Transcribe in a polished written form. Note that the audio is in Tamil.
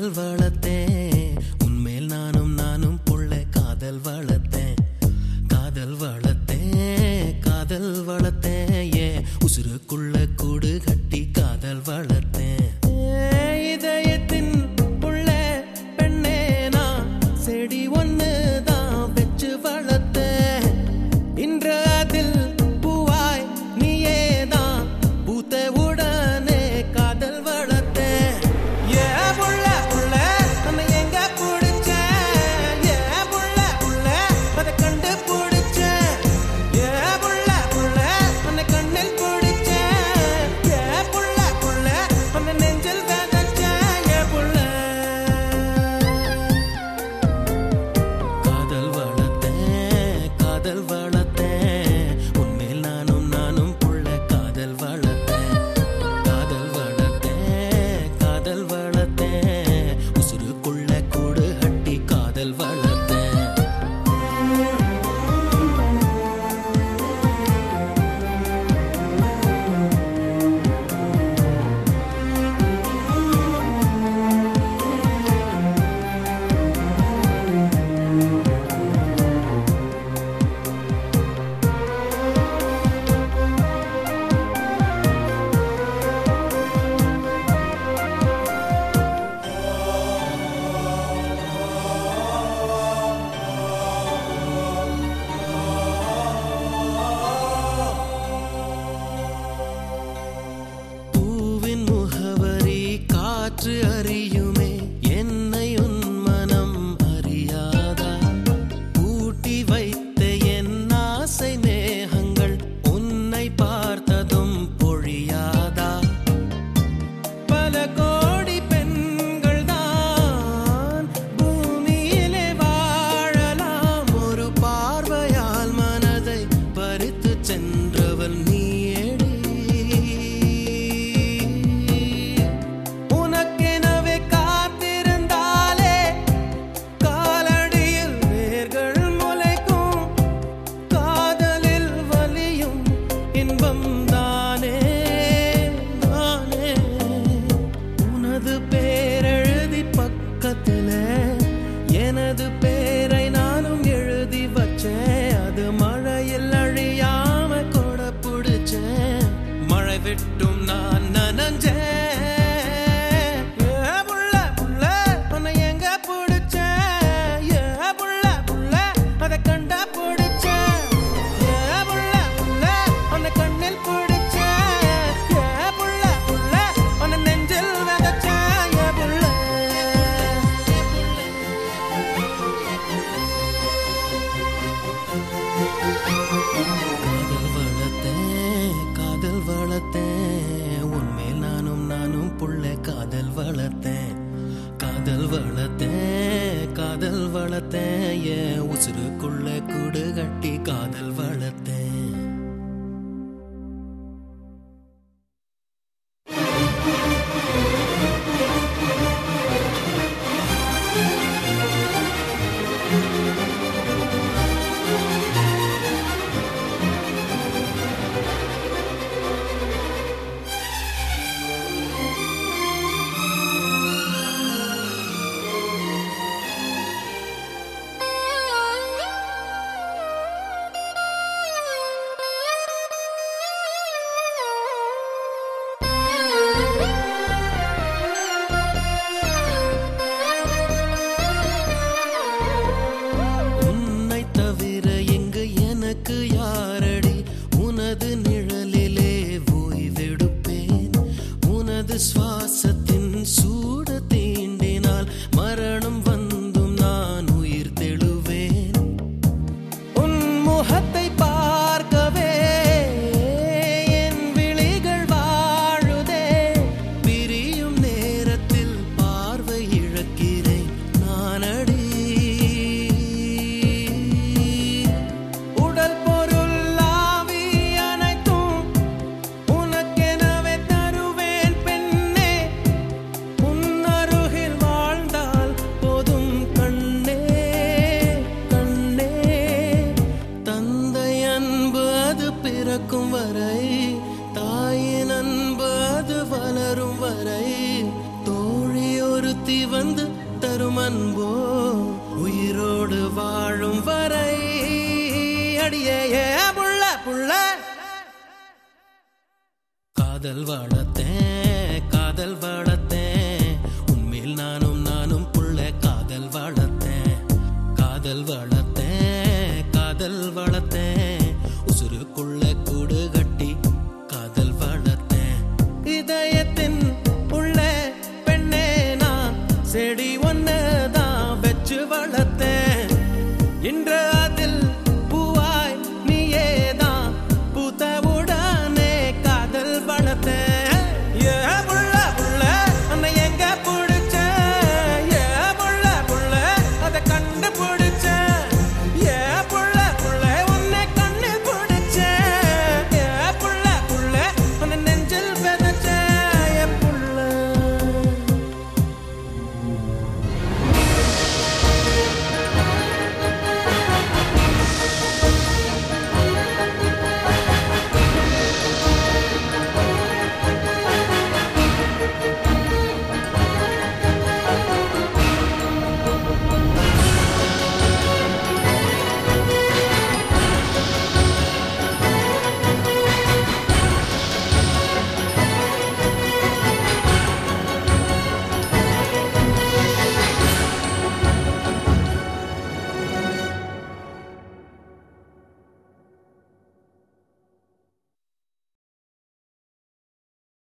வளர்த்தேன் உன்மேல் நானும் புள்ள காதல் வளர்த்தேன் காதல் வளர்த்தேன் ஏன் உசுருக்குள்ள கூடு கட்டி காதல் வளர்த்தேன் இதயத்தின் புள்ள பெண்ணே நான் செடி ஒண்ணு தான் வச்சு வளர்த்தேன் இன்று அதில் பூவாய் நீயே தான் பூத்த உடனே காதல் வளர்த்தேன் ஏன் புள்ள நம்ம எங்க பிடிச்சேன் ஏன் புள்ள அதை கண்டு பிடிச்சேன் ஏன் புள்ள உன்னை கண்ணில் பிடிச்சேன் ஏன் புள்ள உன்னை நெஞ்சில் விதைச்சேன் ஏன் புள்ள காதல் வளர்த்தேன் உன்மேல் நானும் புள்ள காதல் வளர்த்தேன் உசுருக்குள்ள கூடு கட்டி காதல் வளர்த்தேன் பூவின் முகவரி காற்று அறியுமே என்னை உன் மனம் அறியாதா பூட்டி வைத்த என் ஆசை மேகங்கள் உன்னை பார்த்ததும் பொழியாதா பல கோடி பெண்கள் தான் பூமியிலே வாழலாம் ஒரு பார்வையால் மனதை பறித்து சென்றவள் நீயேடி உனக்கெனவே காத்திருந்தாலே காலடியில் வேர்கள் முளைக்கும் காதலில் வலியும் இன்பம் தானே உனது பேரெழுதி பக்கத்துல எனது பேரை நானும் எழுதி வச்சேன் அது மழையில் அழியாம கொட பிடிச்சேன் மழை விட்டும் நான் நனஞ்சேன் புள்ள உன்னை எங்க பிடிச்சேன் புள்ள அதை கண்டா பிடிச்சேன் புள்ள உன்னை கண்ணில் பிடிச்சேன் புள்ள உன்னை நெஞ்சில் விதைச்சேன் புள்ள காதல் வளர்த்தேன் உன்மேல் நானும் புள்ள காதல் வளர்த்தேன் காதல் வளர்த்தேன் ஏன் உசுருக்குள்ள கூடு கட்டி காதல் வளர்த்தேன் வந்து தரும் அன்போ உயிரோடு வாழும் வரை அடியே புள்ள புள்ள காதல் வாழத்தே காதல் வாழ